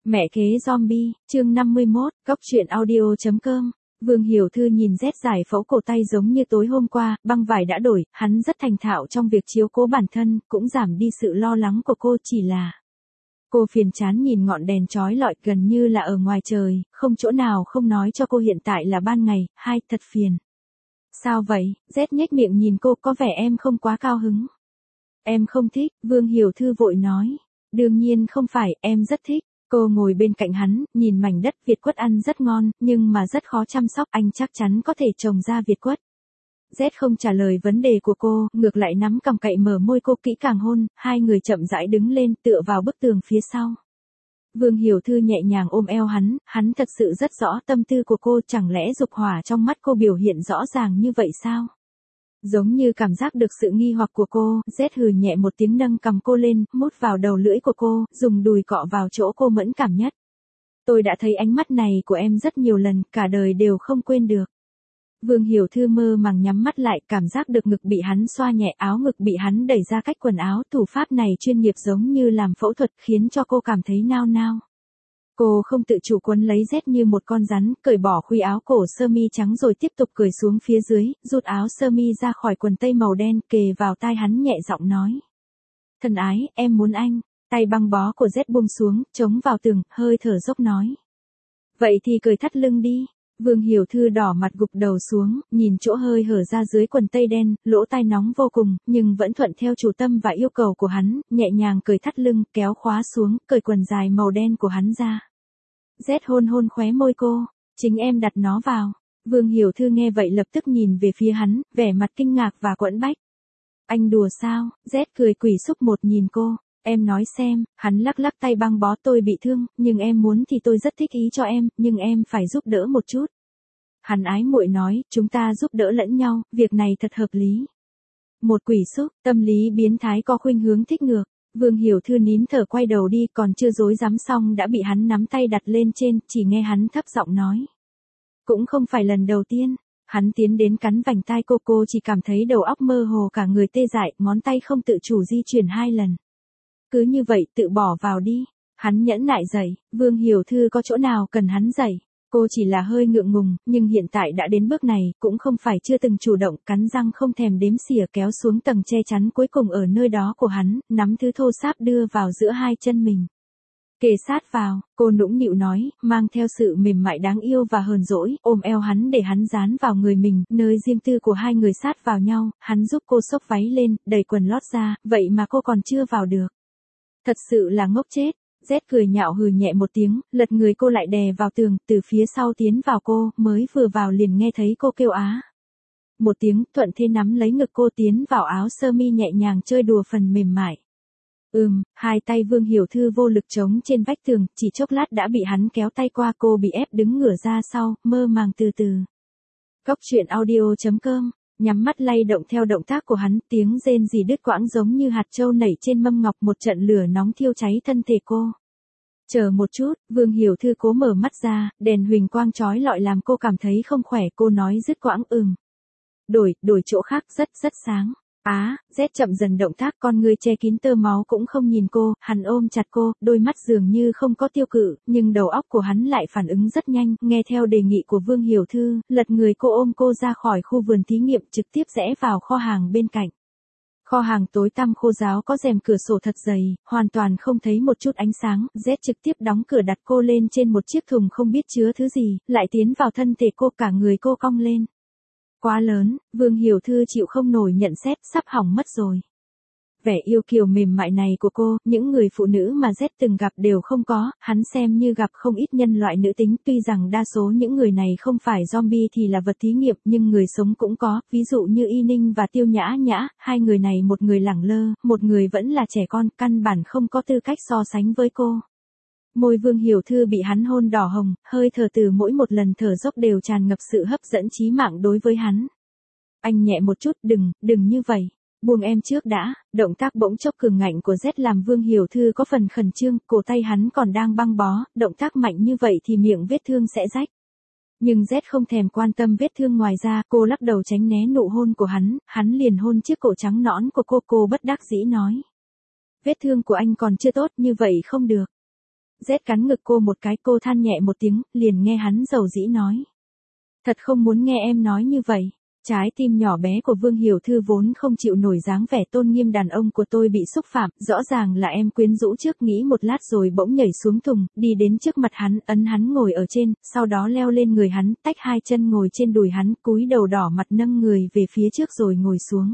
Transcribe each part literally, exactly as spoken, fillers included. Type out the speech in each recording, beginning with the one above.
Mẹ kế zombie, chương năm mươi mốt, góc truyện audio.com. Vương Hiểu Thư nhìn Z giải phẫu cổ tay giống như tối hôm qua, băng vải đã đổi, hắn rất thành thạo trong việc chiếu cố bản thân, cũng giảm đi sự lo lắng của cô, chỉ là cô phiền chán nhìn ngọn đèn chói lọi gần như là ở ngoài trời, không chỗ nào không nói cho cô hiện tại là ban ngày, hai, thật phiền. Sao vậy? Z nhếch miệng nhìn cô, có vẻ em không quá cao hứng. Em không thích, Vương Hiểu Thư vội nói. Đương nhiên không phải, em rất thích. Cô ngồi bên cạnh hắn, nhìn mảnh đất Việt quất ăn rất ngon, nhưng mà rất khó chăm sóc, anh chắc chắn có thể trồng ra Việt quất. Z không trả lời vấn đề của cô, ngược lại nắm cằm cậy mở môi cô kỹ càng hôn, hai người chậm rãi đứng lên tựa vào bức tường phía sau. Vương Hiểu Thư nhẹ nhàng ôm eo hắn, hắn thật sự rất rõ tâm tư của cô, chẳng lẽ dục hỏa trong mắt cô biểu hiện rõ ràng như vậy sao? Giống như cảm giác được sự nghi hoặc của cô, Z hừ nhẹ một tiếng nâng cầm cô lên, mút vào đầu lưỡi của cô, dùng đùi cọ vào chỗ cô mẫn cảm nhất. Tôi đã thấy ánh mắt này của em rất nhiều lần, cả đời đều không quên được. Vương Hiểu Thư mơ màng nhắm mắt lại, cảm giác được ngực bị hắn xoa nhẹ, áo ngực bị hắn đẩy ra cách quần áo, thủ pháp này chuyên nghiệp giống như làm phẫu thuật, khiến cho cô cảm thấy nao nao. Cô không tự chủ quấn lấy Z như một con rắn, cởi bỏ khuy áo cổ sơ mi trắng rồi tiếp tục cởi xuống phía dưới, rút áo sơ mi ra khỏi quần tây màu đen, kề vào tai hắn nhẹ giọng nói. Thân ái, em muốn anh. Tay băng bó của Z buông xuống, chống vào tường, hơi thở dốc nói. Vậy thì cởi thắt lưng đi. Vương Hiểu Thư đỏ mặt gục đầu xuống, nhìn chỗ hơi hở ra dưới quần tây đen, lỗ tai nóng vô cùng, nhưng vẫn thuận theo chủ tâm và yêu cầu của hắn, nhẹ nhàng cởi thắt lưng, kéo khóa xuống, cởi quần dài màu đen của hắn ra. Z hôn hôn khóe môi cô, chính em đặt nó vào. Vương Hiểu Thư nghe vậy lập tức nhìn về phía hắn, vẻ mặt kinh ngạc và quẫn bách. Anh đùa sao? Z cười quỷ xúc một nhìn cô, em nói xem, hắn lắc lắc tay băng bó, tôi bị thương, nhưng em muốn thì tôi rất thích ý cho em, nhưng em phải giúp đỡ một chút. Hắn ái muội nói, chúng ta giúp đỡ lẫn nhau, việc này thật hợp lý. Một quỷ xúc, tâm lý biến thái có khuynh hướng thích ngược. Vương Hiểu Thư nín thở quay đầu đi, còn chưa dối dám xong đã bị hắn nắm tay đặt lên trên, chỉ nghe hắn thấp giọng nói. Cũng không phải lần đầu tiên, hắn tiến đến cắn vành tai cô, cô chỉ cảm thấy đầu óc mơ hồ, cả người tê dại, ngón tay không tự chủ di chuyển hai lần. Cứ như vậy tự bỏ vào đi, hắn nhẫn nại dậy, Vương Hiểu Thư có chỗ nào cần hắn dậy. Cô chỉ là hơi ngượng ngùng, nhưng hiện tại đã đến bước này, cũng không phải chưa từng chủ động, cắn răng không thèm đếm xỉa kéo xuống tầng che chắn cuối cùng ở nơi đó của hắn, nắm thứ thô sáp đưa vào giữa hai chân mình. Kề sát vào, cô nũng nịu nói, mang theo sự mềm mại đáng yêu và hờn dỗi, ôm eo hắn để hắn dán vào người mình, nơi riêng tư của hai người sát vào nhau, hắn giúp cô xốc váy lên, đẩy quần lót ra, vậy mà cô còn chưa vào được. Thật sự là ngốc chết. Z cười nhạo hừ nhẹ một tiếng, lật người cô lại đè vào tường, từ phía sau tiến vào cô, mới vừa vào liền nghe thấy cô kêu á. Một tiếng, thuận thế nắm lấy ngực cô tiến vào áo sơ mi nhẹ nhàng chơi đùa phần mềm mại. Ừm, hai tay Vương Hiểu Thư vô lực chống trên vách tường, chỉ chốc lát đã bị hắn kéo tay qua, cô bị ép đứng ngửa ra sau, mơ màng từ từ. Góc truyện audio.com. Nhắm mắt lay động theo động tác của hắn, tiếng rên rỉ đứt quãng giống như hạt châu nảy trên mâm ngọc, một trận lửa nóng thiêu cháy thân thể cô. Chờ một chút, Vương Hiểu Thư cố mở mắt ra, đèn huỳnh quang chói lọi làm cô cảm thấy không khỏe, cô nói dứt quãng ừm. Đổi, đổi chỗ khác, rất rất sáng. Á, Z chậm dần động tác, con người che kín tơ máu cũng không nhìn cô, hắn ôm chặt cô, đôi mắt dường như không có tiêu cự, nhưng đầu óc của hắn lại phản ứng rất nhanh, nghe theo đề nghị của Vương Hiểu Thư, lật người cô ôm cô ra khỏi khu vườn thí nghiệm, trực tiếp rẽ vào kho hàng bên cạnh. Kho hàng tối tăm khô ráo có rèm cửa sổ thật dày, hoàn toàn không thấy một chút ánh sáng, Z trực tiếp đóng cửa đặt cô lên trên một chiếc thùng không biết chứa thứ gì, lại tiến vào thân thể cô, cả người cô cong lên. Quá lớn, Vương Hiểu Thư chịu không nổi nhận xét, sắp hỏng mất rồi. Vẻ yêu kiều mềm mại này của cô, những người phụ nữ mà Z từng gặp đều không có, hắn xem như gặp không ít nhân loại nữ tính, tuy rằng đa số những người này không phải zombie thì là vật thí nghiệm, nhưng người sống cũng có, ví dụ như Y Ninh và Tiêu Nhã Nhã, hai người này một người lẳng lơ, một người vẫn là trẻ con, căn bản không có tư cách so sánh với cô. Môi Vương Hiểu Thư bị hắn hôn đỏ hồng, hơi thở từ mỗi một lần thở dốc đều tràn ngập sự hấp dẫn chí mạng đối với hắn. Anh nhẹ một chút, đừng, đừng như vậy. Buông em trước đã, động tác bỗng chốc cường ngạnh của Z làm Vương Hiểu Thư có phần khẩn trương, cổ tay hắn còn đang băng bó, động tác mạnh như vậy thì miệng vết thương sẽ rách. Nhưng Z không thèm quan tâm vết thương, ngoài ra, cô lắc đầu tránh né nụ hôn của hắn, hắn liền hôn chiếc cổ trắng nõn của cô, cô bất đắc dĩ nói. Vết thương của anh còn chưa tốt, như vậy không được. Z cắn ngực cô một cái, cô than nhẹ một tiếng, liền nghe hắn dầu dĩ nói. Thật không muốn nghe em nói như vậy. Trái tim nhỏ bé của Vương Hiểu Thư vốn không chịu nổi dáng vẻ tôn nghiêm đàn ông của tôi bị xúc phạm, rõ ràng là em quyến rũ trước, nghĩ một lát rồi bỗng nhảy xuống thùng, đi đến trước mặt hắn, ấn hắn ngồi ở trên, sau đó leo lên người hắn, tách hai chân ngồi trên đùi hắn, cúi đầu đỏ mặt nâng người về phía trước rồi ngồi xuống.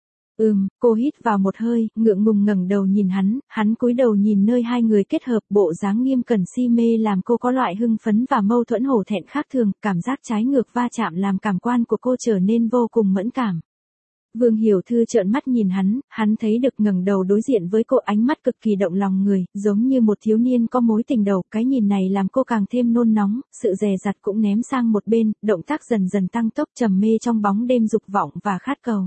Ừm, cô hít vào một hơi, ngượng ngùng ngẩng đầu nhìn hắn, hắn cúi đầu nhìn nơi hai người kết hợp, bộ dáng nghiêm cẩn si mê làm cô có loại hưng phấn và mâu thuẫn hổ thẹn khác thường, cảm giác trái ngược va chạm làm cảm quan của cô trở nên vô cùng mẫn cảm. Vương Hiểu Thư trợn mắt nhìn hắn, hắn thấy được ngẩng đầu đối diện với cô, ánh mắt cực kỳ động lòng người, giống như một thiếu niên có mối tình đầu, cái nhìn này làm cô càng thêm nôn nóng, sự dè dặt cũng ném sang một bên, động tác dần dần tăng tốc, trầm mê trong bóng đêm dục vọng và khát cầu.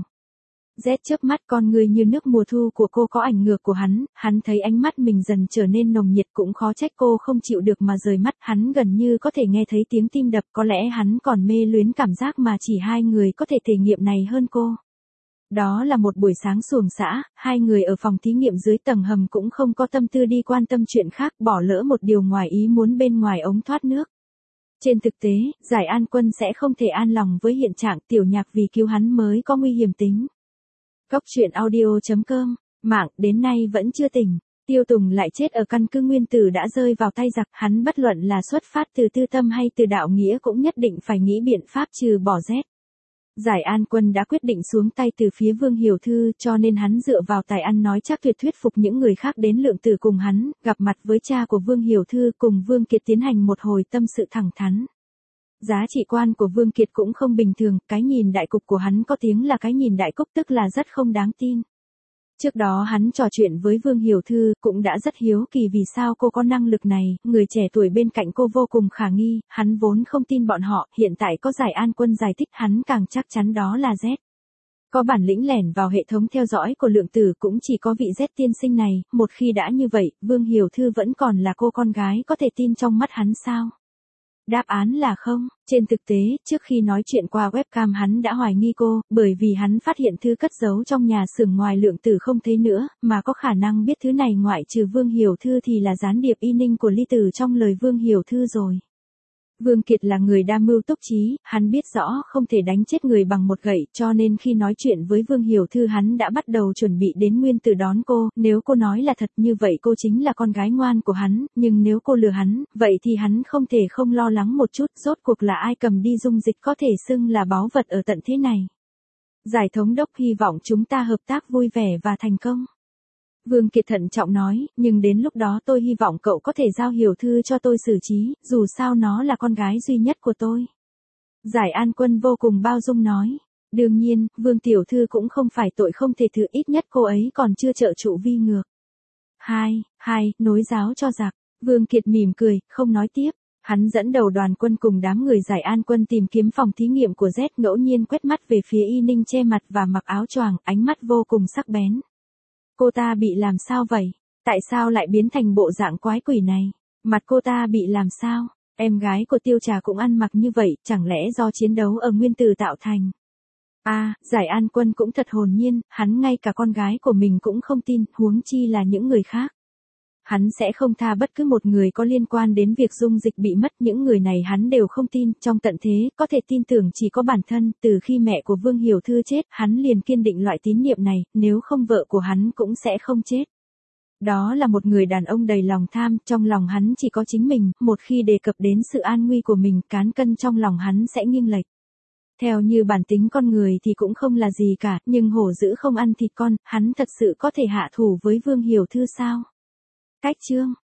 Z chớp mắt, con người như nước mùa thu của cô có ảnh ngược của hắn, hắn thấy ánh mắt mình dần trở nên nồng nhiệt, cũng khó trách cô không chịu được mà rời mắt, hắn gần như có thể nghe thấy tiếng tim đập, có lẽ hắn còn mê luyến cảm giác mà chỉ hai người có thể thể nghiệm này hơn cô. Đó là một buổi sáng xuồng xã, hai người ở phòng thí nghiệm dưới tầng hầm cũng không có tâm tư đi quan tâm chuyện khác, bỏ lỡ một điều ngoài ý muốn bên ngoài ống thoát nước. Trên thực tế, Giải An Quân sẽ không thể an lòng với hiện trạng Tiểu Nhạc vì cứu hắn mới có nguy hiểm tính. Cốc truyện audio chấm com, mạng đến nay vẫn chưa tỉnh. Tiêu Tùng lại chết ở căn cứ nguyên tử đã rơi vào tay giặc, hắn bất luận là xuất phát từ tư tâm hay từ đạo nghĩa cũng nhất định phải nghĩ biện pháp trừ bỏ Z. Giải An Quân đã quyết định xuống tay từ phía Vương Hiểu Thư, cho nên hắn dựa vào tài ăn nói chắc tuyệt thuyết phục những người khác đến lượng tử cùng hắn, gặp mặt với cha của Vương Hiểu Thư, cùng Vương Kiệt tiến hành một hồi tâm sự thẳng thắn. Giá trị quan của Vương Kiệt cũng không bình thường, cái nhìn đại cục của hắn có tiếng là cái nhìn đại cục, tức là rất không đáng tin. Trước đó hắn trò chuyện với Vương Hiểu Thư, cũng đã rất hiếu kỳ vì sao cô có năng lực này, người trẻ tuổi bên cạnh cô vô cùng khả nghi, hắn vốn không tin bọn họ, hiện tại có Giải An Quân giải thích hắn càng chắc chắn đó là Z. Có bản lĩnh lẻn vào hệ thống theo dõi của lượng tử cũng chỉ có vị Z tiên sinh này, một khi đã như vậy, Vương Hiểu Thư vẫn còn là cô con gái có thể tin trong mắt hắn sao? Đáp án là không. Trên thực tế, trước khi nói chuyện qua webcam hắn đã hoài nghi cô, bởi vì hắn phát hiện thứ cất giấu trong nhà xưởng ngoài lượng tử không thấy nữa, mà có khả năng biết thứ này ngoại trừ Vương Hiểu Thư thì là gián điệp y ninh của Ly Tử trong lời Vương Hiểu Thư rồi. Vương Kiệt là người đa mưu túc trí, hắn biết rõ không thể đánh chết người bằng một gậy, cho nên khi nói chuyện với Vương Hiểu Thư hắn đã bắt đầu chuẩn bị đến nguyên tử đón cô, nếu cô nói là thật như vậy cô chính là con gái ngoan của hắn, nhưng nếu cô lừa hắn, vậy thì hắn không thể không lo lắng một chút, rốt cuộc là ai cầm đi dung dịch có thể xưng là báu vật ở tận thế này. Giải thống đốc hy vọng chúng ta hợp tác vui vẻ và thành công. Vương Kiệt thận trọng nói, nhưng đến lúc đó tôi hy vọng cậu có thể giao Hiểu Thư cho tôi xử trí, dù sao nó là con gái duy nhất của tôi. Giải An Quân vô cùng bao dung nói, đương nhiên, Vương Tiểu Thư cũng không phải tội không thể thứ, ít nhất cô ấy còn chưa trợ trụ vi ngược. Hai, hai, nối giáo cho giặc, Vương Kiệt mỉm cười, không nói tiếp. Hắn dẫn đầu đoàn quân cùng đám người Giải An Quân tìm kiếm phòng thí nghiệm của Z, ngẫu nhiên quét mắt về phía Y Ninh che mặt và mặc áo choàng, ánh mắt vô cùng sắc bén. Cô ta bị làm sao vậy? Tại sao lại biến thành bộ dạng quái quỷ này? Mặt cô ta bị làm sao? Em gái của Tiêu Trà cũng ăn mặc như vậy, chẳng lẽ do chiến đấu ở nguyên tử tạo thành? À, Giải An Quân cũng thật hồn nhiên, hắn ngay cả con gái của mình cũng không tin, huống chi là những người khác. Hắn sẽ không tha bất cứ một người có liên quan đến việc dung dịch bị mất, những người này hắn đều không tin, trong tận thế, có thể tin tưởng chỉ có bản thân, từ khi mẹ của Vương Hiểu Thư chết, hắn liền kiên định loại tín niệm này, nếu không vợ của hắn cũng sẽ không chết. Đó là một người đàn ông đầy lòng tham, trong lòng hắn chỉ có chính mình, một khi đề cập đến sự an nguy của mình, cán cân trong lòng hắn sẽ nghiêng lệch. Theo như bản tính con người thì cũng không là gì cả, nhưng hổ dữ không ăn thịt con, hắn thật sự có thể hạ thủ với Vương Hiểu Thư sao? Cách chương